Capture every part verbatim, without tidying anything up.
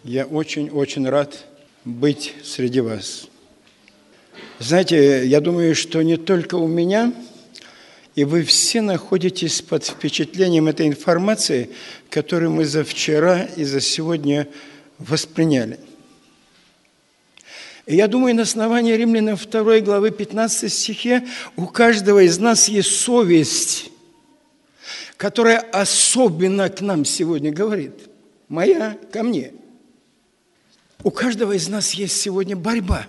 Я очень-очень рад быть среди вас. Знаете, я думаю, что не только у меня, и вы все находитесь под впечатлением этой информации, которую мы за вчера и за сегодня восприняли. И я думаю, на основании Римлянам второй главы пятнадцатой стихе у каждого из нас есть совесть, которая особенно к нам сегодня говорит. Моя ко мне. У каждого из нас есть сегодня борьба.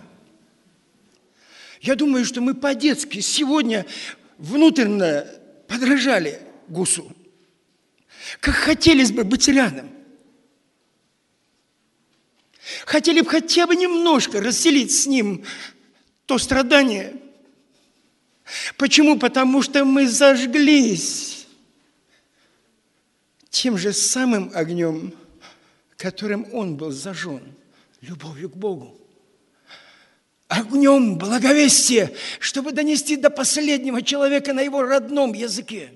Я думаю, что мы по-детски сегодня внутренне подражали Гусу. Как хотелось бы быть рядом. Хотели бы хотя бы немножко расселить с ним то страдание. Почему? Потому что мы зажглись тем же самым огнем, которым он был зажжен, любовью к Богу. Огнем благовестия, чтобы донести до последнего человека на его родном языке.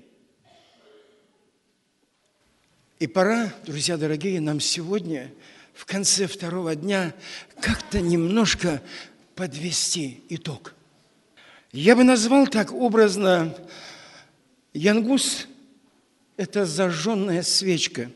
И пора, друзья дорогие, нам сегодня, в конце второго дня, как-то немножко подвести итог. Я бы назвал так образно: Янгус – это зажженная свечка,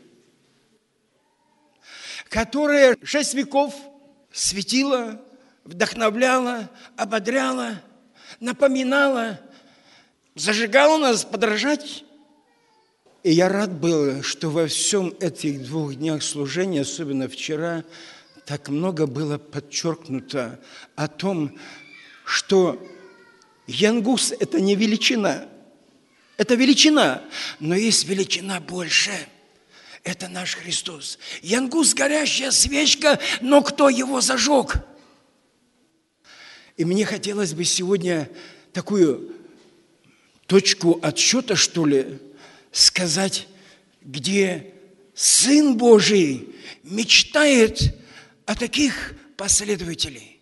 которая шесть веков светила, вдохновляла, ободряла, напоминала, зажигала нас подражать. И я рад был, что во всем этих двух днях служения, особенно вчера, так много было подчеркнуто о том, что Янгус – это не величина. Это величина, но есть величина больше. Это наш Христос. Янгус – горящая свечка, но кто его зажег? И мне хотелось бы сегодня такую точку отсчета, что ли, сказать, где Сын Божий мечтает о таких последователей.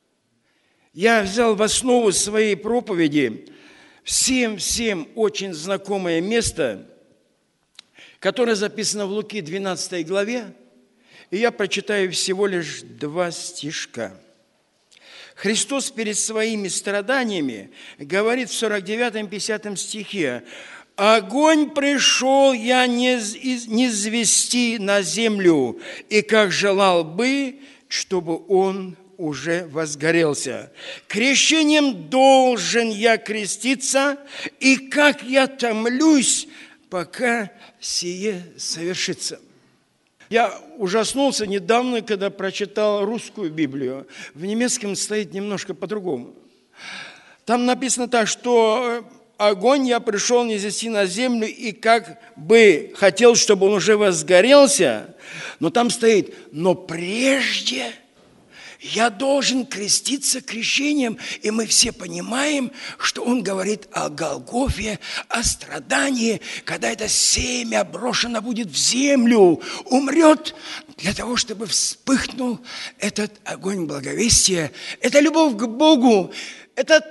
Я взял в основу своей проповеди всем-всем очень знакомое место, которое записано в Луки двенадцатой главе, и я прочитаю всего лишь два стишка. Христос перед своими страданиями говорит в сорок девятом пятидесятом стихе: «Огонь пришел я не низвести на землю, и как желал бы, чтобы он уже возгорелся. Крещением должен я креститься, и как я томлюсь, пока сие совершится». Я ужаснулся недавно, когда прочитал русскую Библию. В немецком стоит немножко по-другому. Там написано так, что огонь я пришел низвести на землю, и как бы хотел, чтобы он уже возгорелся, но там стоит: но прежде я должен креститься крещением. И мы все понимаем, что он говорит о Голгофе, о страдании, когда это семя брошено будет в землю, умрет для того, чтобы вспыхнул этот огонь благовестия. Это любовь к Богу, это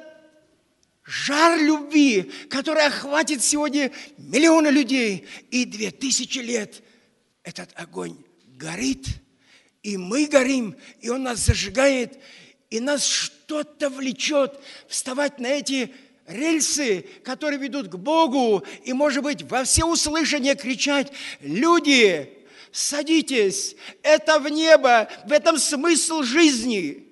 жар любви, который охватит сегодня миллионы людей, и две тысячи лет этот огонь горит. И мы горим, и он нас зажигает, и нас что-то влечет вставать на эти рельсы, которые ведут к Богу, и, может быть, во всеуслышание кричать: люди, садитесь, это в небо, в этом смысл жизни.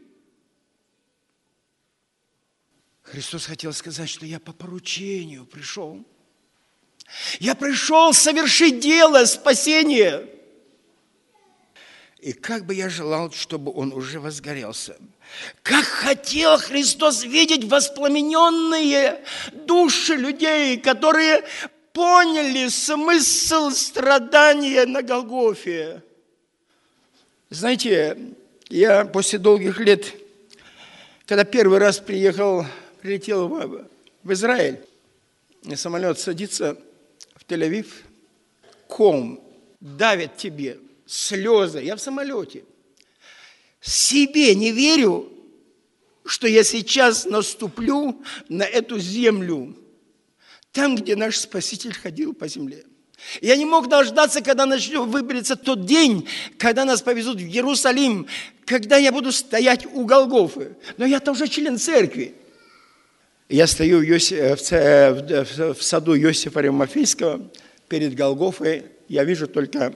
Христос хотел сказать, что я по поручению пришел. Я пришел совершить дело спасения. И как бы я желал, чтобы он уже возгорелся. Как хотел Христос видеть воспламененные души людей, которые поняли смысл страдания на Голгофе. Знаете, я после долгих лет, когда первый раз приехал, прилетел в, в Израиль, и самолет садится в Тель-Авив, ком давит тебе, слезы. Я в самолете. Себе не верю, что я сейчас наступлю на эту землю, там, где наш Спаситель ходил по земле. Я не мог дождаться, когда начнет выберется тот день, когда нас повезут в Иерусалим, когда я буду стоять у Голгофы. Но я-то уже член церкви. Я стою в, Йоси, в, в саду Иосифа Римофейского перед Голгофой. Я вижу только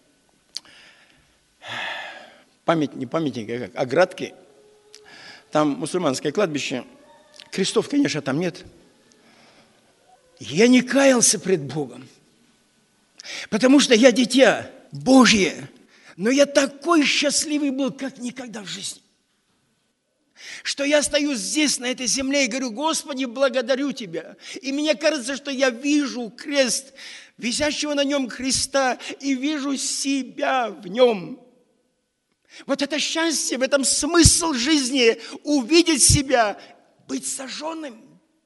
память, не памятник, а как оградки. Там мусульманское кладбище. Крестов, конечно, там нет. Я не каялся пред Богом, потому что я дитя Божье, но я такой счастливый был, как никогда в жизни, что я стою здесь, на этой земле, и говорю: Господи, благодарю Тебя. И мне кажется, что я вижу крест, висящего на нем Христа, и вижу себя в нем. Вот это счастье, в этом смысл жизни, увидеть себя, быть сожженным.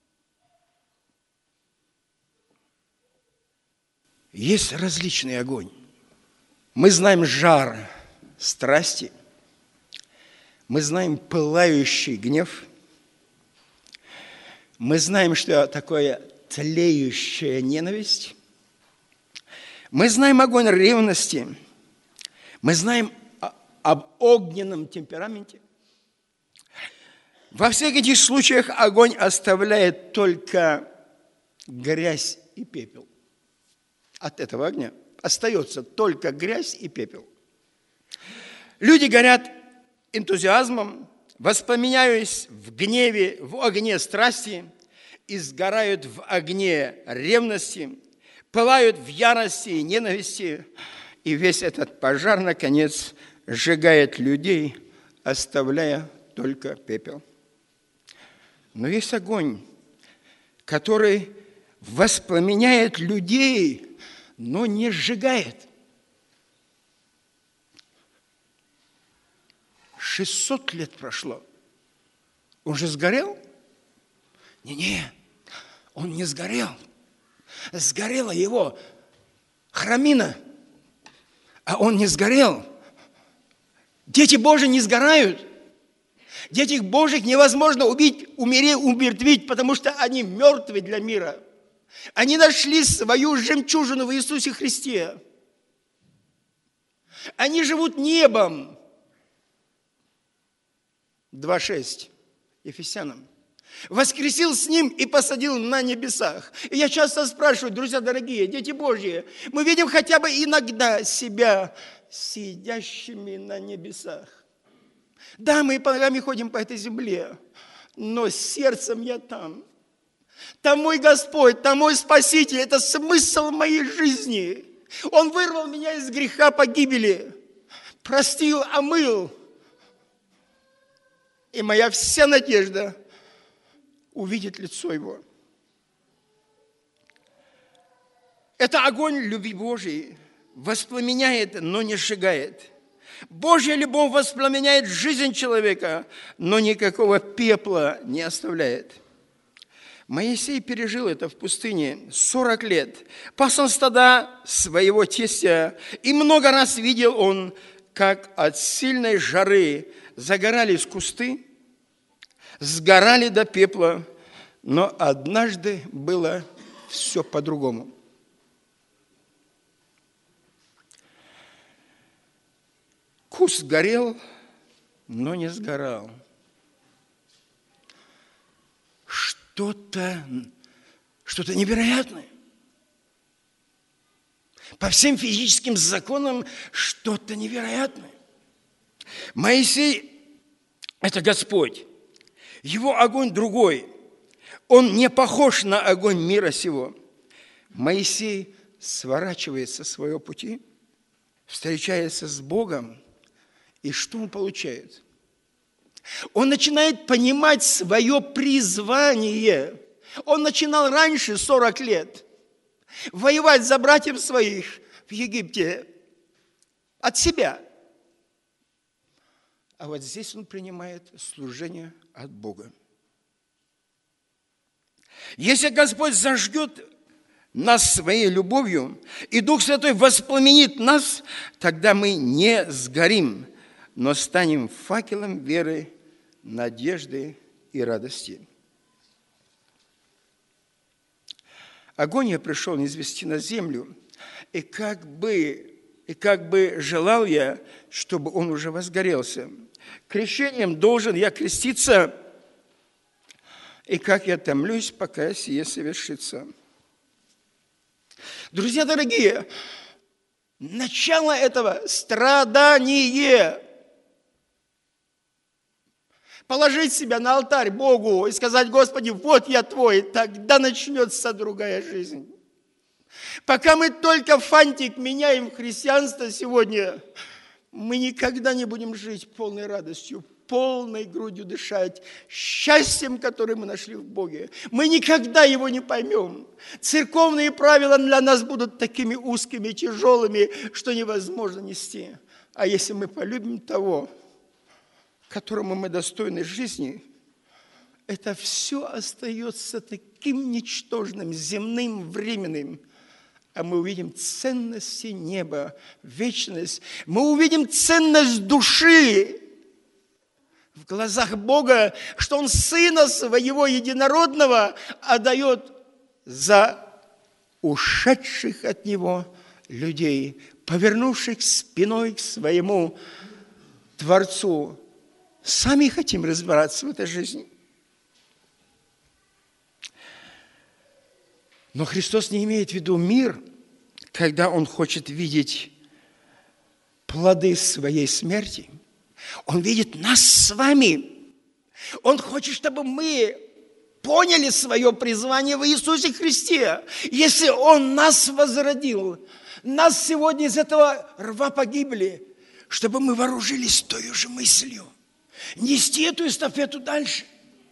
Есть различный огонь. Мы знаем жар страсти, мы знаем пылающий гнев, мы знаем, что такое тлеющая ненависть, мы знаем огонь ревности, мы знаем об огненном темпераменте. Во всех этих случаях огонь оставляет только грязь и пепел. От этого огня остается только грязь и пепел. Люди горят энтузиазмом, воспламеняясь в гневе, в огне страсти, и сгорают в огне ревности, пылают в ярости и ненависти, и весь этот пожар, наконец, сжигает людей, оставляя только пепел. Но есть огонь, который воспламеняет людей, но не сжигает. шестьсот лет прошло. Он же сгорел? Не-не, он не сгорел. Сгорела его храмина, а он не сгорел. Дети Божьи не сгорают. Дети Божьих невозможно убить, умереть, умертвить, потому что они мертвы для мира. Они нашли свою жемчужину в Иисусе Христе. Они живут небом. два шесть Ефесянам. Воскресил с ним и посадил на небесах. И я часто спрашиваю, друзья дорогие, дети Божьи, мы видим хотя бы иногда себя сидящими на небесах. Да, мы ногами ходим по этой земле, но сердцем я там. Там мой Господь, там мой Спаситель, это смысл моей жизни. Он вырвал меня из греха погибели, простил, омыл. И моя вся надежда увидеть лицо Его. Это огонь любви Божией, воспламеняет, но не сжигает. Божья любовь воспламеняет жизнь человека, но никакого пепла не оставляет. Моисей пережил это в пустыне сорок лет. Пас он стада своего тестя, и много раз видел он, как от сильной жары загорались кусты, сгорали до пепла, но однажды было все по-другому. Куст горел, но не сгорал. Что-то, что-то невероятное. По всем физическим законам что-то невероятное. Моисей – это Господь. Его огонь другой. Он не похож на огонь мира сего. Моисей сворачивает со своего пути, встречается с Богом, и что он получает? Он начинает понимать свое призвание. Он начинал раньше, сорок лет, воевать за братьев своих в Египте от себя. А вот здесь он принимает служение от Бога. Если Господь зажгет нас своей любовью, и Дух Святой воспламенит нас, тогда мы не сгорим, но станем факелом веры, надежды и радости. Огонь я пришел низвести на землю, И как бы, и как бы желал я, чтобы он уже возгорелся. Крещением должен я креститься, и как я томлюсь, пока сие совершится. Друзья дорогие, начало этого – страдание. Положить себя на алтарь Богу и сказать: Господи, вот я Твой, тогда начнется другая жизнь. Пока мы только фантик меняем в христианство сегодня, мы никогда не будем жить полной радостью, полной грудью дышать, счастьем, которое мы нашли в Боге. Мы никогда его не поймем. Церковные правила для нас будут такими узкими, тяжелыми, что невозможно нести. А если мы полюбим того, которому мы достойны жизни, это все остается таким ничтожным, земным, временным. А мы увидим ценности неба, вечность. Мы увидим ценность души в глазах Бога, что Он Сына Своего Единородного отдает за ушедших от Него людей, повернувших спиной к Своему Творцу. Сами хотим разбираться в этой жизни. Но Христос не имеет в виду мир, когда Он хочет видеть плоды своей смерти. Он видит нас с вами. Он хочет, чтобы мы поняли свое призвание в Иисусе Христе. Если Он нас возродил, нас сегодня из этого рва погибли, чтобы мы вооружились той же мыслью. Нести эту эстафету дальше.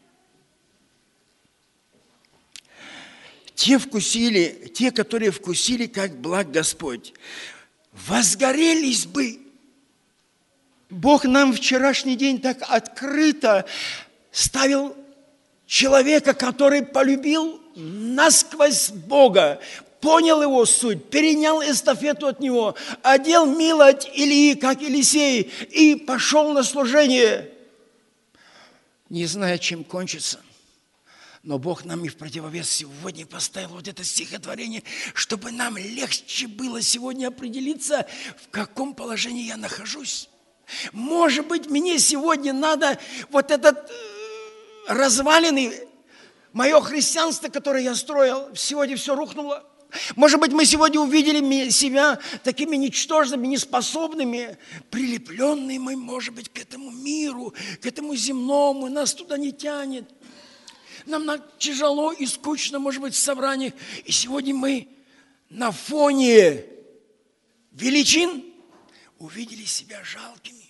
Те вкусили, те, которые вкусили, как благ Господь, возгорелись бы. Бог нам вчерашний день так открыто ставил человека, который полюбил насквозь Бога, понял его суть, перенял эстафету от него, одел милость Илии, как Елисей, и пошел на служение, не зная, чем кончится. Но Бог нам и в противовес сегодня поставил вот это стихотворение, чтобы нам легче было сегодня определиться, в каком положении я нахожусь. Может быть, мне сегодня надо вот этот разваленный, мое христианство, которое я строил, сегодня все рухнуло. Может быть, мы сегодня увидели себя такими ничтожными, неспособными, прилепленными мы, может быть, к этому миру, к этому земному, нас туда не тянет. Нам тяжело и скучно, может быть, в собраниях. И сегодня мы на фоне величин увидели себя жалкими.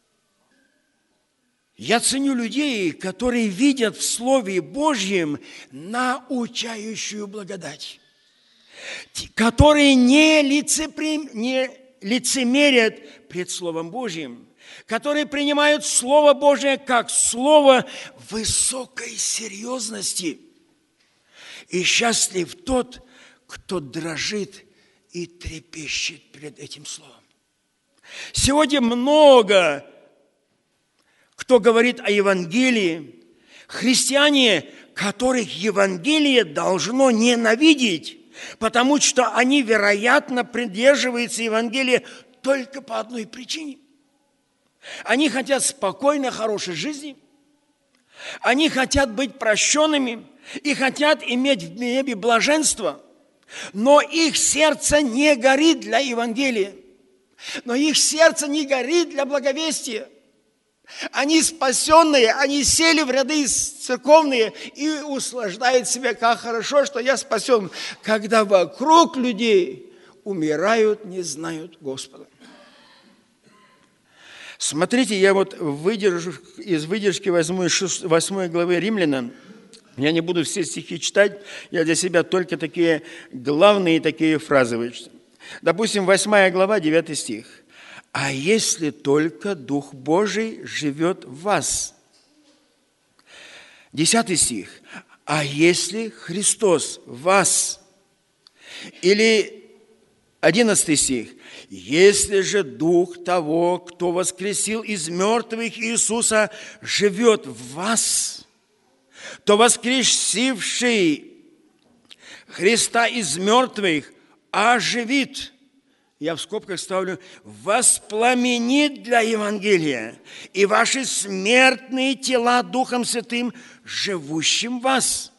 Я ценю людей, которые видят в Слове Божьем научающую благодать, которые не, лицепри... не лицемерят пред Словом Божьим, которые принимают Слово Божие как Слово высокой серьезности. И счастлив тот, кто дрожит и трепещет перед этим Словом. Сегодня много кто говорит о Евангелии, христиане, которых Евангелие должно ненавидеть, потому что они, вероятно, придерживаются Евангелия только по одной причине. Они хотят спокойной, хорошей жизни, они хотят быть прощенными и хотят иметь в небе блаженство, но их сердце не горит для Евангелия, но их сердце не горит для благовестия. Они спасенные, они сели в ряды церковные и услаждают себя, как хорошо, что я спасен, когда вокруг людей умирают, не знают Господа. Смотрите, я вот выдержу, из выдержки возьму из восьмой главы Римлянам. Я не буду все стихи читать, я для себя только такие главные такие фразы вычту. Допустим, восьмая глава, девятый стих. «А если только Дух Божий живет в вас?» Десятый стих. «А если Христос в вас?» Или одиннадцатый стих. «Если же Дух того, кто воскресил из мертвых Иисуса, живет в вас, то воскресивший Христа из мертвых оживит я в скобках ставлю, воспламенит для Евангелия и ваши смертные тела Духом Святым, живущим в вас.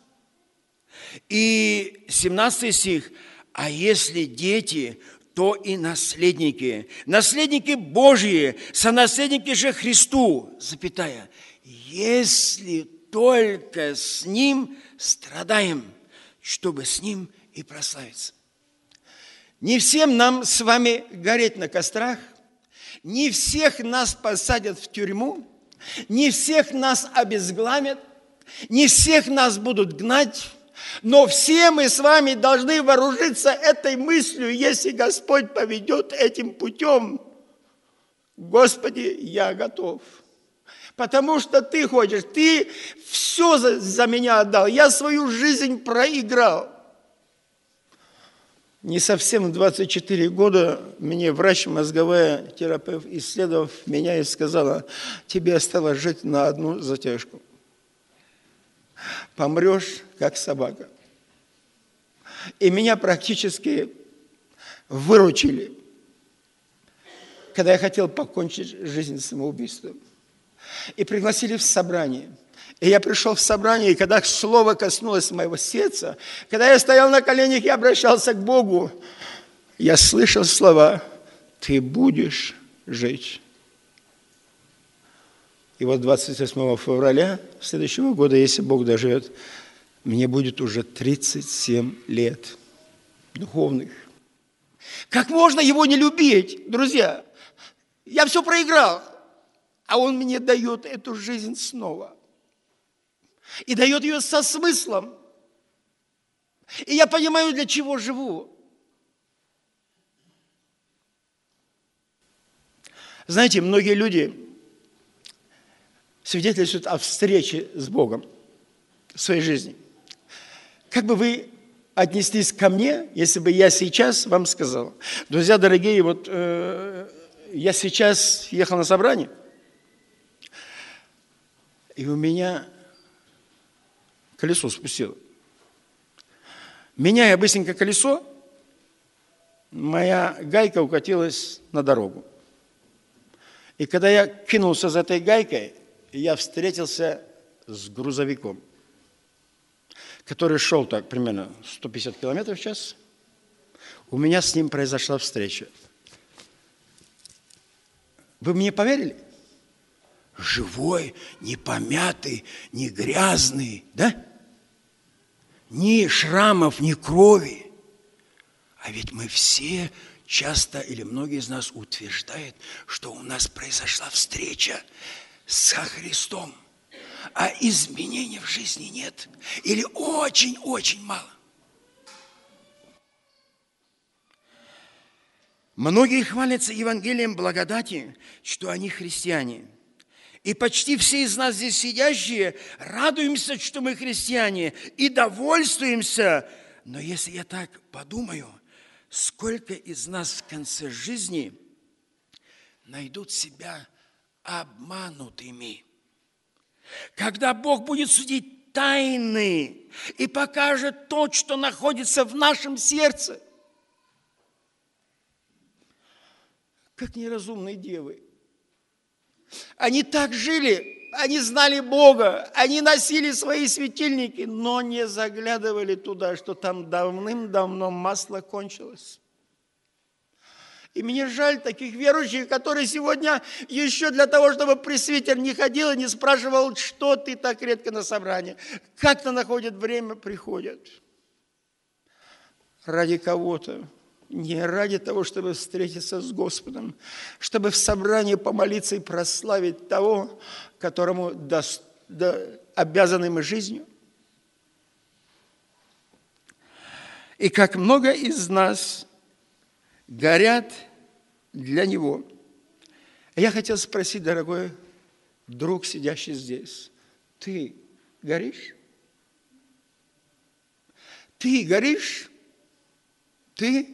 И семнадцатый стих. А если дети, то и наследники. Наследники Божьи, сонаследники же Христу, запятая, если только с Ним страдаем, чтобы с Ним и прославиться. Не всем нам с вами гореть на кострах, не всех нас посадят в тюрьму, не всех нас обезглавят, не всех нас будут гнать, но все мы с вами должны вооружиться этой мыслью, если Господь поведет этим путем. Господи, я готов. Потому что Ты хочешь, Ты все за, за меня отдал, я свою жизнь проиграл. Не совсем в двадцать четыре года мне врач, мозговая терапевт, исследовав меня и сказала, тебе осталось жить на одну затяжку. Помрешь, как собака. И меня практически выручили, когда я хотел покончить жизнь самоубийством. И пригласили в собрание. И я пришел в собрание, и когда слово коснулось моего сердца, когда я стоял на коленях и обращался к Богу, я слышал слова «Ты будешь жить». И вот двадцать восьмого февраля следующего года, если Бог доживет, мне будет уже тридцать семь лет духовных. Как можно его не любить, друзья? Я все проиграл, а он мне дает эту жизнь снова. И дает ее со смыслом. И я понимаю, для чего живу. Знаете, многие люди свидетельствуют о встрече с Богом в своей жизни. Как бы вы отнеслись ко мне, если бы я сейчас вам сказал? Друзья дорогие, вот э, я сейчас ехал на собрание, и у меня колесо спустило. Меняя быстренько колесо, моя гайка укатилась на дорогу. И когда я кинулся за этой гайкой, я встретился с грузовиком, который шел так примерно сто пятьдесят километров в час. У меня с ним произошла встреча. Вы мне поверили? Живой, не помятый, не грязный, да? Ни шрамов, ни крови. А ведь мы все часто, или многие из нас утверждают, что у нас произошла встреча со Христом, а изменений в жизни нет. Или очень-очень мало. Многие хвалятся Евангелием благодати, что они христиане. И почти все из нас здесь сидящие радуемся, что мы христиане, и довольствуемся. Но если я так подумаю, сколько из нас в конце жизни найдут себя обманутыми? Когда Бог будет судить тайны и покажет то, что находится в нашем сердце. Как неразумные девы. Они так жили, они знали Бога, они носили свои светильники, но не заглядывали туда, что там давным-давно масло кончилось. И мне жаль таких верующих, которые сегодня еще для того, чтобы пресвитер не ходил и не спрашивал, что ты так редко на собрании, как-то находят время, приходят. Ради кого-то. Не ради того, чтобы встретиться с Господом, чтобы в собрании помолиться и прославить того, которому до, до, обязаны мы жизнью. И как много из нас горят для Него. Я хотел спросить, дорогой друг, сидящий здесь, ты горишь? Ты горишь? Ты?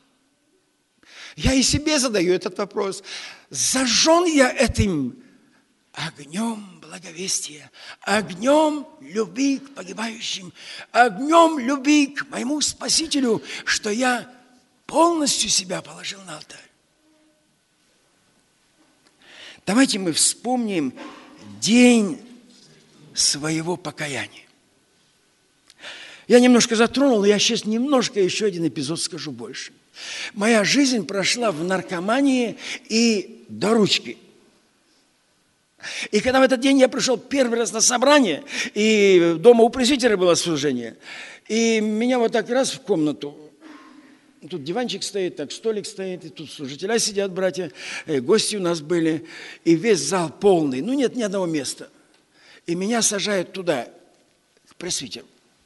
Я и себе задаю этот вопрос. Зажжен я этим огнем благовестия, огнем любви к погибающим, огнем любви к моему Спасителю, что я полностью себя положил на алтарь. Давайте мы вспомним день своего покаяния. Я немножко затронул, но я сейчас немножко еще один эпизод скажу больше. Моя жизнь прошла в наркомании и до ручки. И когда в этот день я пришел первый раз на собрание, и дома у пресвитера было служение, и меня вот так раз в комнату, тут диванчик стоит, так столик стоит, и тут служителя сидят, братья, гости у нас были, и весь зал полный, ну нет ни одного места. И меня сажают туда, к пресвитеру.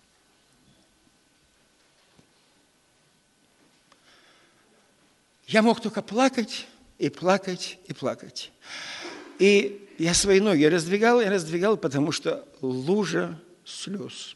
Я мог только плакать и плакать и плакать. И я свои ноги раздвигал и раздвигал, потому что лужа слез.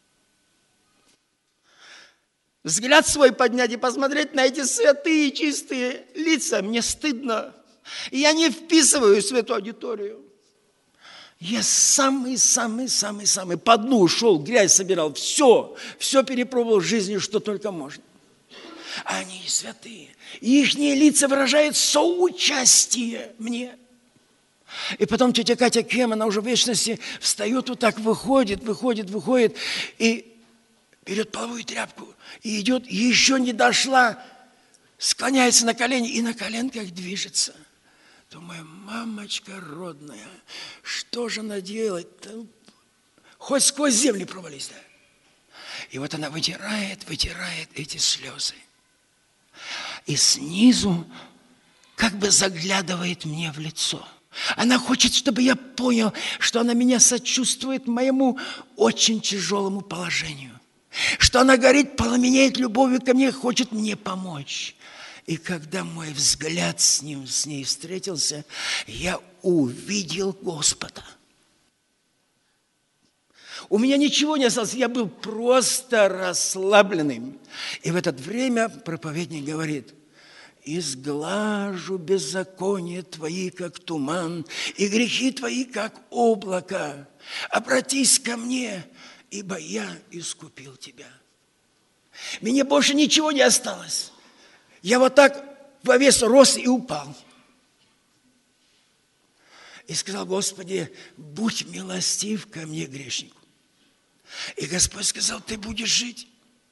Взгляд свой поднять и посмотреть на эти святые, чистые лица, мне стыдно. И я не вписываюсь в эту аудиторию. Я самый-самый-самый-самый по дну шел, грязь собирал, все, все перепробовал в жизни, что только можно. А они святые. И их лица выражают соучастие мне. И потом тетя Катя Кем, она уже в вечности встает вот так, выходит, выходит, выходит, и берет половую тряпку, и идет, и еще не дошла, склоняется на колени, и на коленках движется. Думаю, мамочка родная, что же она делает? Хоть сквозь землю провались, да? И вот она вытирает, вытирает эти слезы. И снизу как бы заглядывает мне в лицо. Она хочет, чтобы я понял, что она меня сочувствует моему очень тяжелому положению. Что она горит, пламенеет любовью ко мне, хочет мне помочь. И когда мой взгляд с ним, с ней встретился, я увидел Господа. У меня ничего не осталось, я был просто расслабленным. И в это время проповедник говорит: «Изглажу беззаконие твои, как туман, и грехи твои, как облако. Обратись ко мне, ибо я искупил тебя». Мне больше ничего не осталось. Я вот так во весь рост и упал. И сказал: «Господи, будь милостив ко мне, грешнику». И Господь сказал: «Ты будешь жить».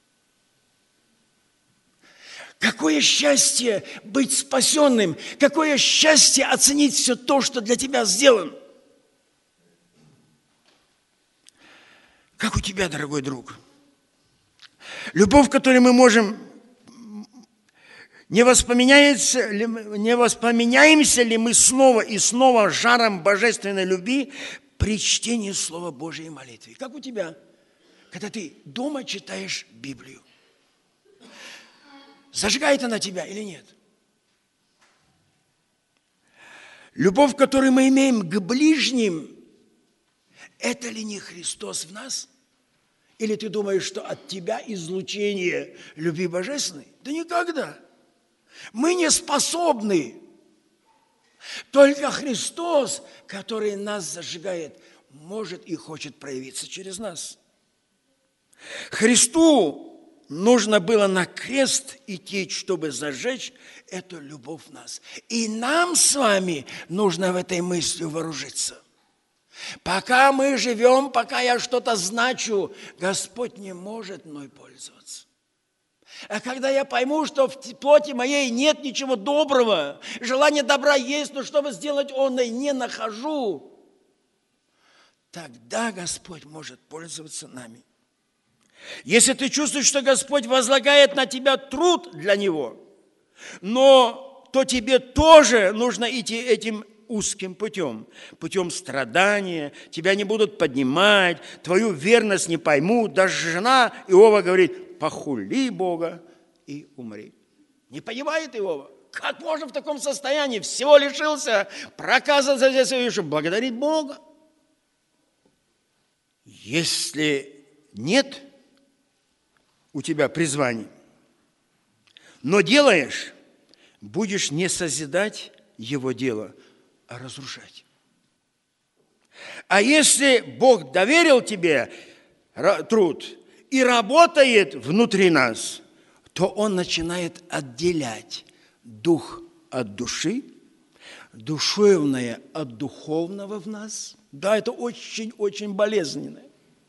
Какое счастье быть спасенным, какое счастье оценить все то, что для тебя сделано. Как у тебя, дорогой друг? Любовь, которой мы можем, не воспламеняется ли, не воспламеняемся ли мы снова и снова жаром божественной любви при чтении Слова Божьей и молитве? Как у тебя, когда ты дома читаешь Библию? Зажигает она тебя или нет? Любовь, которую мы имеем к ближним, это ли не Христос в нас? Или ты думаешь, что от тебя излучение любви божественной? Да никогда. Мы не способны. Только Христос, который нас зажигает, может и хочет проявиться через нас. Христу нужно было на крест идти, чтобы зажечь эту любовь в нас. И нам с вами нужно в этой мысли вооружиться. Пока мы живем, пока я что-то значу, Господь не может мной пользоваться. А когда я пойму, что в плоти моей нет ничего доброго, желание добра есть, но чтобы сделать он и не нахожу, тогда Господь может пользоваться нами. Если ты чувствуешь, что Господь возлагает на тебя труд для Него, но то тебе тоже нужно идти этим узким путем, путем страдания, тебя не будут поднимать, твою верность не поймут. Даже жена Иова говорит: похули Бога и умри. Не понимает Иова. Как можно в таком состоянии? Всего лишился, проказа за здесь, благодарить Бога. Если нет у тебя призвания, но делаешь, будешь не созидать его дело, а разрушать. А если Бог доверил тебе труд и работает внутри нас, то он начинает отделять дух от души, душевное от духовного в нас. Да, это очень-очень болезненно.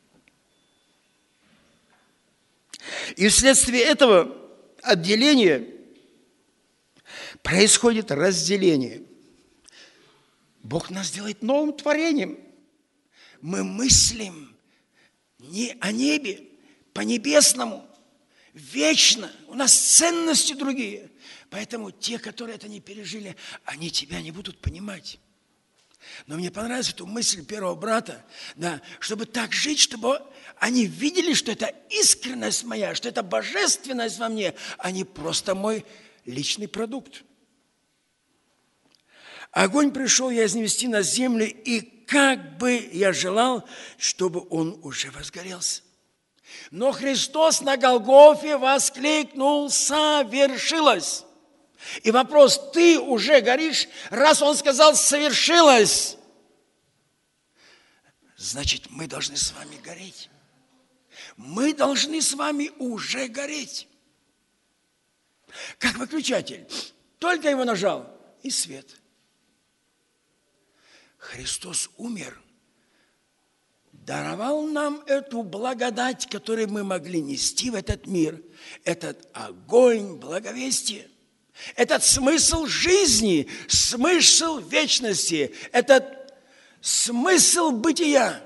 И вследствие этого отделения происходит разделение. Бог нас делает новым творением. Мы мыслим не о небе, по-небесному, вечно. У нас ценности другие. Поэтому те, которые это не пережили, они тебя не будут понимать. Но мне понравилась эта мысль первого брата, да, чтобы так жить, чтобы они видели, что это искренность моя, что это божественность во мне, а не просто мой личный продукт. Огонь пришел я изнести на землю, и как бы я желал, чтобы он уже возгорелся. Но Христос на Голгофе воскликнул: «Совершилось!» И вопрос: ты уже горишь? Раз он сказал «совершилось», значит, мы должны с вами гореть. Мы должны с вами уже гореть. Как выключатель. Только его нажал, и свет. Христос умер, даровал нам эту благодать, которую мы могли нести в этот мир, этот огонь благовестия, этот смысл жизни, смысл вечности, этот смысл бытия.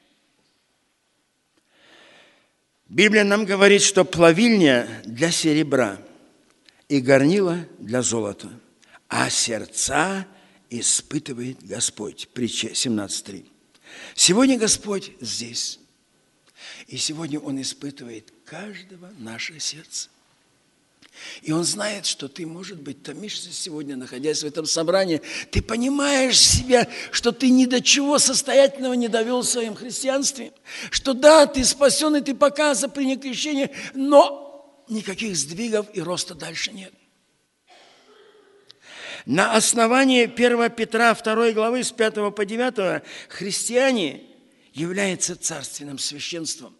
Библия нам говорит, что плавильня для серебра и горнила для золота, а сердца испытывает Господь. Притча семнадцать три. Сегодня Господь здесь. И сегодня Он испытывает каждого наше сердце. И Он знает, что ты, может быть, томишься сегодня, находясь в этом собрании. Ты понимаешь себя, что ты ни до чего состоятельного не довел в своем христианстве. Что да, ты спасен, и ты показан, принял крещение, но никаких сдвигов и роста дальше нет. На основании первого Петра второй главы с пятого по девятый христиане являются царственным священством.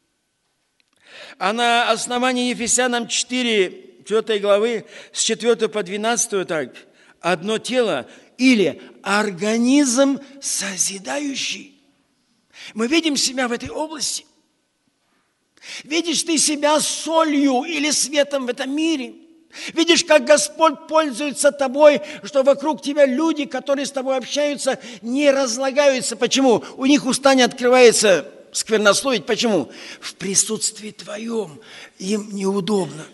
А на основании Ефесянам четыре, четвёртой главы с четвёртого по двенадцатый так: одно тело или организм созидающий. Мы видим себя в этой области. Видишь ты себя солью или светом в этом мире. Видишь, как Господь пользуется тобой, что вокруг тебя люди, которые с тобой общаются, не разлагаются. Почему? У них уста не открываются сквернословить. Почему? В присутствии твоем им неудобно.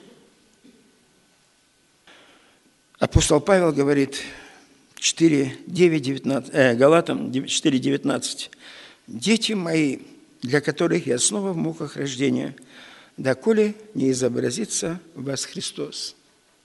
Апостол Павел говорит, четыре девять девятнадцать, э, Галатам четыре девятнадцать. «Дети мои, для которых я снова в муках рождения, доколе не изобразится в вас Христос».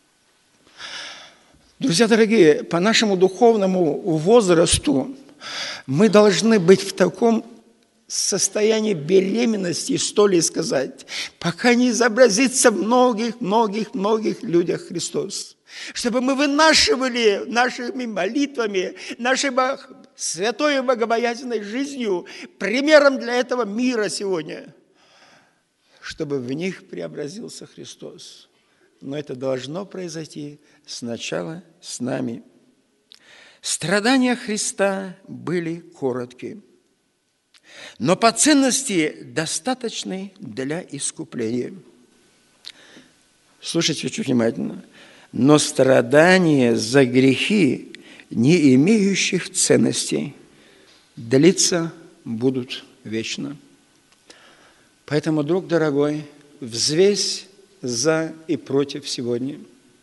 Друзья дорогие, по нашему духовному возрасту мы должны быть в таком состоянии беременности, что ли сказать, пока не изобразится в многих-многих-многих людях Христос. Чтобы мы вынашивали нашими молитвами, нашей святой и богобоязненной жизнью примером для этого мира сегодня, чтобы в них преобразился Христос. Но это должно произойти сначала с нами. Страдания Христа были короткие, но по ценности достаточны для искупления. Слушайте очень внимательно. Но страдания за грехи, не имеющих ценностей, длиться будут вечно. Поэтому, друг дорогой, взвесь за и против сегодня.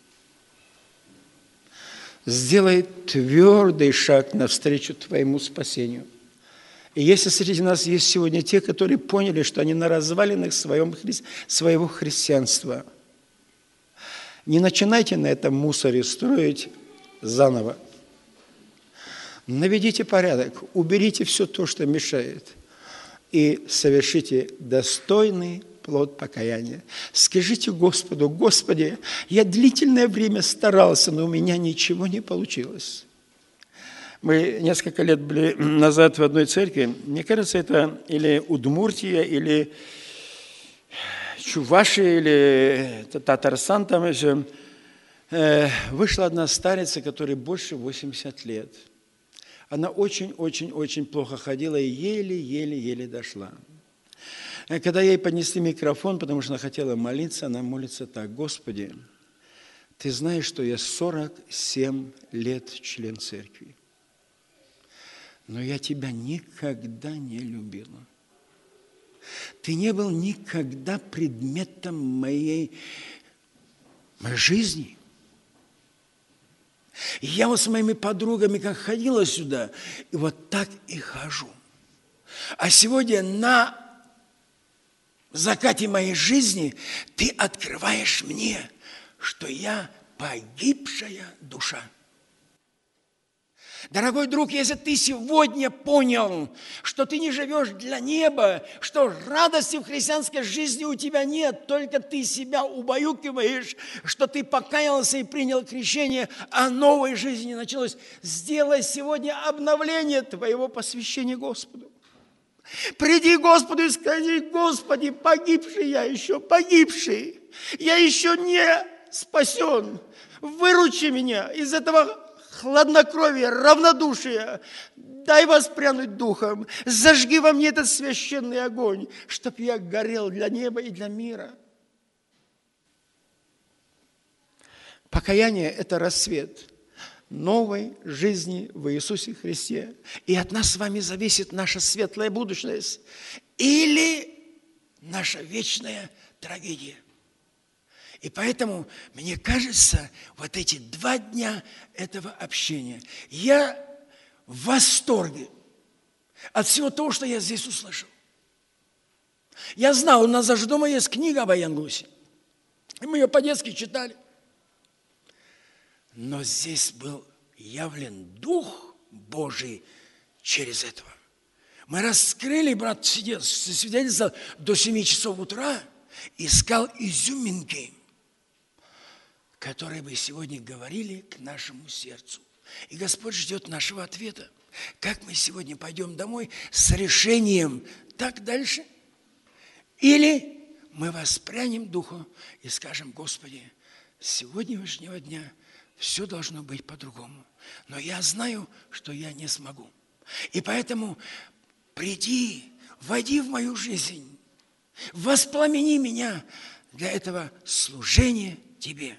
Сделай твердый шаг навстречу твоему спасению. И если среди нас есть сегодня те, которые поняли, что они на развалинах своем, своего христианства, не начинайте на этом мусоре строить заново. Наведите порядок, уберите все то, что мешает, и совершите достойный плод покаяния. Скажите Господу: Господи, я длительное время старался, но у меня ничего не получилось. Мы несколько лет были назад в одной церкви, мне кажется, это или Удмуртия, или Чувашии или Татарстан, там еще, э, вышла одна старица, которой больше восьмидесяти лет. Она очень-очень-очень плохо ходила и еле-еле-еле дошла. Когда ей поднесли микрофон, потому что она хотела молиться, она молится так: Господи, Ты знаешь, что я сорок семь лет член церкви, но я Тебя никогда не любила. Ты не был никогда предметом моей, моей жизни. И я вот с моими подругами как ходила сюда, и вот так и хожу. А сегодня на закате моей жизни Ты открываешь мне, что я погибшая душа. Дорогой друг, если ты сегодня понял, что ты не живешь для неба, что радости в христианской жизни у тебя нет, только ты себя убаюкиваешь, что ты покаялся и принял крещение, а новой жизни не началось, сделай сегодня обновление твоего посвящения Господу. Приди к Господу и скажи: Господи, погибший я еще, погибший, я еще не спасен, выручи меня из этого хладнокровие, равнодушие, дай воспрянуть духом, зажги во мне этот священный огонь, чтоб я горел для неба и для мира. Покаяние – это рассвет новой жизни в Иисусе Христе. И от нас с вами зависит наша светлая будущность или наша вечная трагедия. И поэтому, мне кажется, вот эти два дня этого общения, я в восторге от всего того, что я здесь услышал. Я знал, у нас даже дома есть книга об Аян-Гусе. И мы ее по-детски читали. Но здесь был явлен Дух Божий через этого. Мы раскрыли, брат сидел, свидетельствовал до семи часов утра, искал изюминки, которые бы сегодня говорили к нашему сердцу. И Господь ждет нашего ответа. Как мы сегодня пойдем домой с решением так дальше? Или мы воспрянем духу и скажем: Господи, с сегодняшнего дня все должно быть по-другому. Но я знаю, что я не смогу. И поэтому приди, войди в мою жизнь, воспламени меня для этого служения Тебе.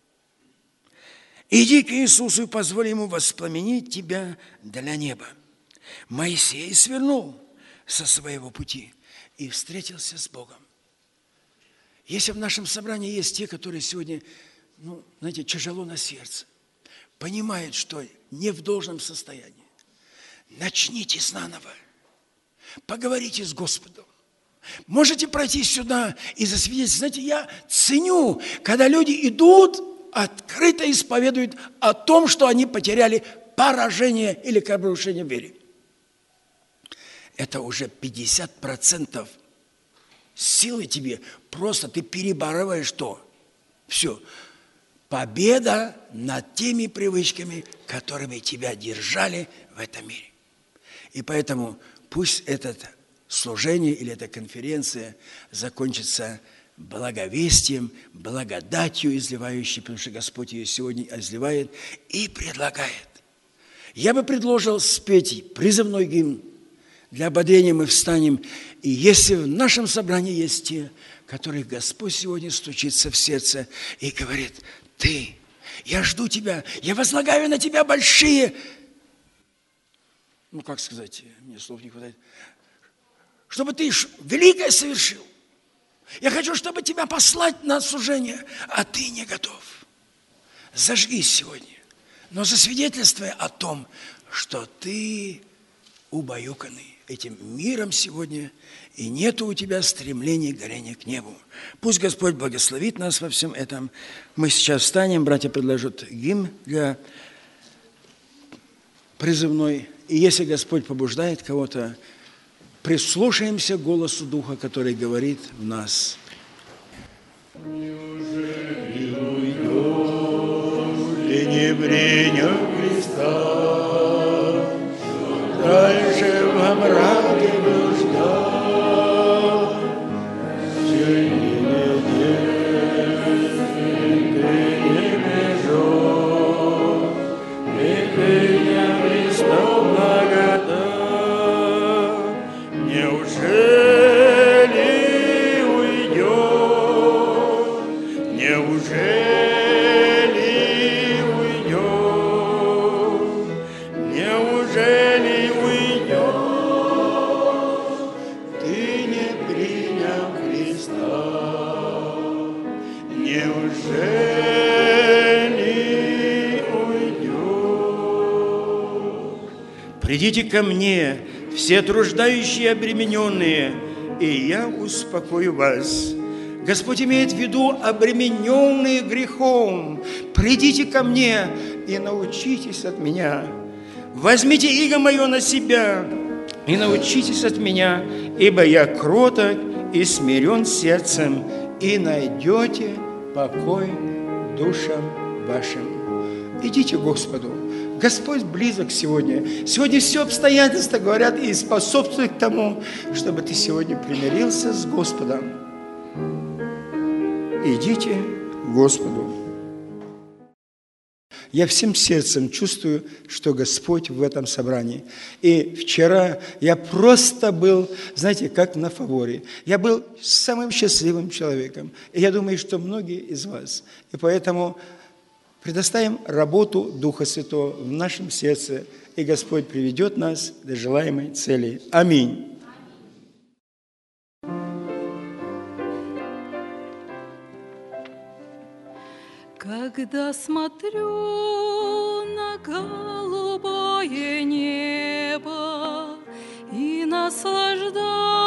Иди к Иисусу и позволь Ему воспламенить тебя для неба. Моисей свернул со своего пути и встретился с Богом. Если в нашем собрании есть те, которые сегодня, ну, знаете, тяжело на сердце, понимают, что не в должном состоянии, начните снова, поговорите с Господом. Можете пройти сюда и засвидетельствовать. Знаете, я ценю, когда люди идут, открыто исповедуют о том, что они потеряли поражение или крушение в вере. Это уже пятьдесят процентов силы тебе. Просто ты перебарываешь то. Все. Победа над теми привычками, которыми тебя держали в этом мире. И поэтому пусть это служение или эта конференция закончится благовестием, благодатью изливающей, потому что Господь ее сегодня изливает и предлагает. Я бы предложил спеть призывной гимн. Для ободрения мы встанем. И если в нашем собрании есть те, которых Господь сегодня стучится в сердце и говорит: ты, я жду тебя, я возлагаю на тебя большие, ну как сказать, мне слов не хватает, чтобы ты великое совершил. Я хочу, чтобы тебя послать на служение, а ты не готов. Зажгись сегодня, но засвидетельствуй о том, что ты убаюканный этим миром сегодня, и нету у тебя стремления горения к небу. Пусть Господь благословит нас во всем этом. Мы сейчас встанем, братья предложат гимн для призывной. И если Господь побуждает кого-то, прислушаемся к голосу Духа, который говорит в нас. Неужели уйдешь и не принял Христа? Дальше во мраке блуждал, Придите ко мне, все труждающие и обремененные, и я успокою вас. Господь имеет в виду обремененные грехом. Придите ко мне и научитесь от меня. Возьмите иго мое на себя и научитесь от меня, ибо я кроток и смирен сердцем, и найдете покой душам вашим. Идите к Господу. Господь близок сегодня. Сегодня все обстоятельства говорят и способствуют к тому, чтобы ты сегодня примирился с Господом. Идите к Господу. Я всем сердцем чувствую, что Господь в этом собрании. И вчера я просто был, знаете, как на фаворе. Я был самым счастливым человеком. И я думаю, что многие из вас. И поэтому предоставим работу Духа Святого в нашем сердце, и Господь приведет нас до желаемой цели. Аминь. Когда смотрю на голубое небо и наслаждаюсь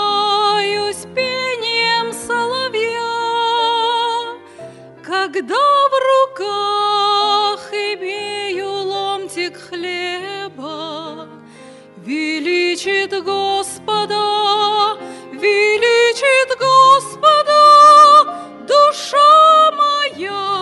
пением соловья, когда в руках имею ломтик хлеба, величит Господа, величит Господа душа моя.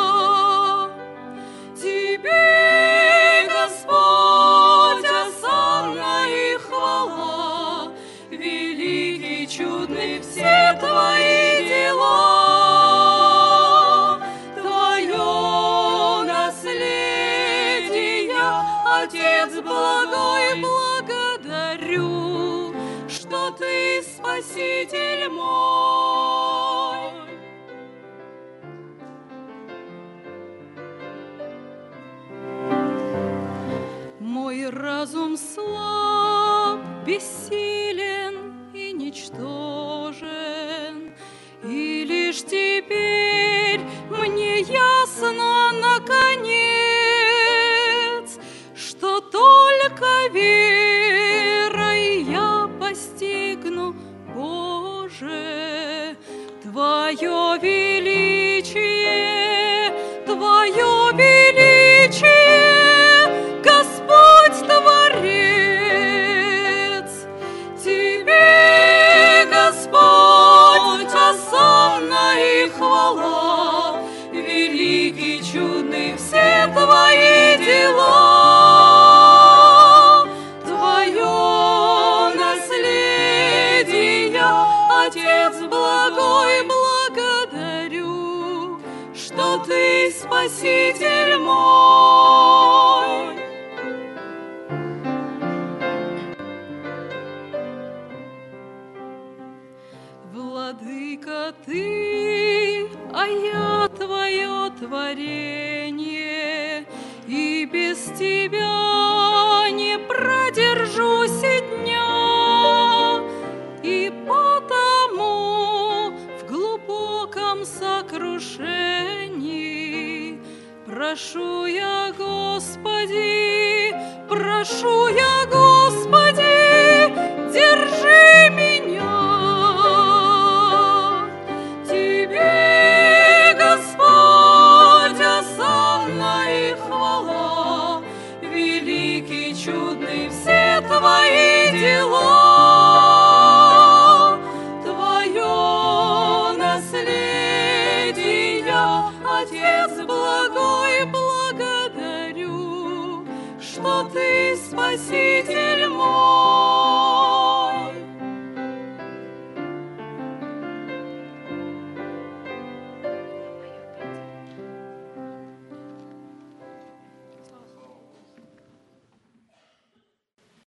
Тебе, Господь, осанна и хвала, велики, чудны все Твои дела. Твое наследие, Отец благой, благодарю, что Ты Спаситель мой. Мой разум слаб, бессилен и ничтожен, и лишь теперь мне ясно наконец, что только верой я постигну, Боже, Твое величие, Твое величие. Господь, осанна и хвала, велики, чудны все Твои дела. Твое наследие, Отец благой, благодарю, что Ты Спаситель мой. Владыка Ты, а я Твое творение, и без Тебя не продержусь и дня, и потому в глубоком сокрушении прошу я, Господи, прошу я, Господи, держи меня. Господь, осанна и хвала, велики, чудны все Твои дела. Твое наследие, Отец благой, благодарю, что Ты Спаситель